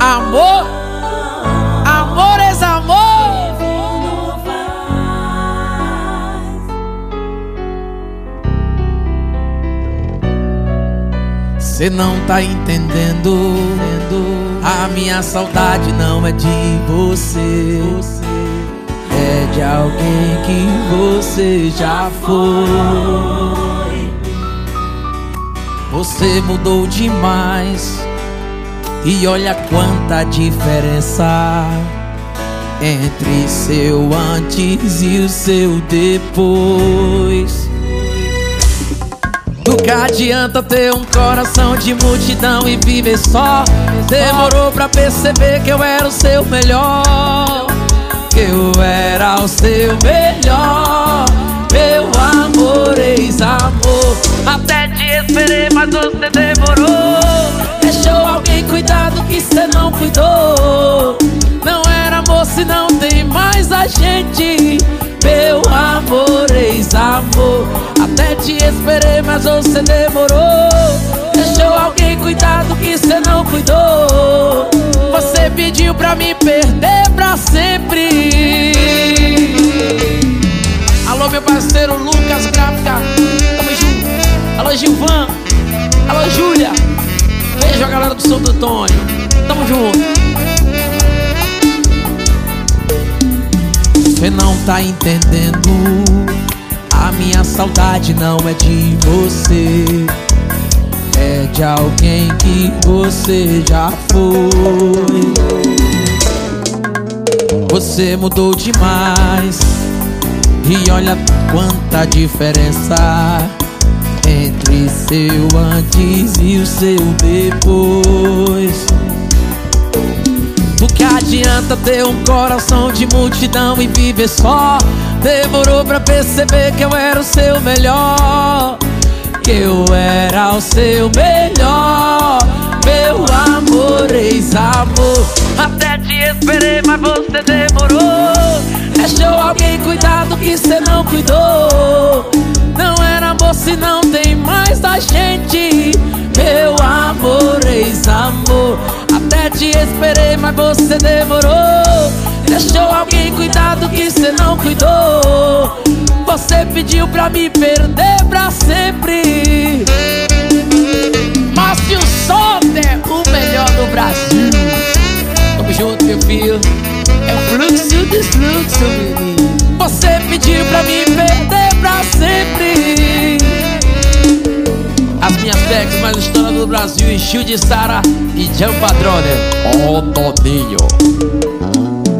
Amor, amores, amor. Cê não tá entendendo, a minha saudade não é de você, é de alguém que você já foi. Você mudou demais, e olha quanta diferença entre seu antes e o seu depois. Do que adianta ter um coração de multidão e viver só? Demorou pra perceber que eu era o seu melhor, que eu era o seu melhor. Meu amor, ex-amor, até te esperei, mas você demorou. Deixou alguém cuidar do que cê não cuidou. Não era amor se não tem mais a gente. Meu amor, ex-amor, até te esperei, mas você demorou. Deixou alguém cuidar do que cê não cuidou. Você pediu pra me perder pra sempre. Alô, meu parceiro Lucas Gráfica, tamo junto. Alô, Gilvan, alô, Júlia. Beijo a galera do Santo Antônio, tamo junto. Você não tá entendendo, a minha saudade não é de você, é de alguém que você já foi. Você mudou demais, e olha quanta diferença entre seu antes e o seu depois. Do que adianta ter um coração de multidão e viver só? Demorou pra perceber que eu era o seu melhor, que eu era o seu melhor. Meu amor, ex-amor, até te esperei, mas você demorou. Deixou alguém cuidar do que cê não cuidou. Não era amor se não tem mais a gente. Meu amor, ex-amor, até te esperei, mas você demorou. Deixou alguém cuidar do que cê não cuidou. Você pediu pra me perder pra sempre. Márcio Soter, o melhor do Brasil. Tamo junto, meu filho. É o fluxo e o desfluxo, menino. Você pediu pra me perder pra sempre. As minhas backs mais estouradas do Brasil, Enchio de Sara e Jean Padrone. Ó, Toninho.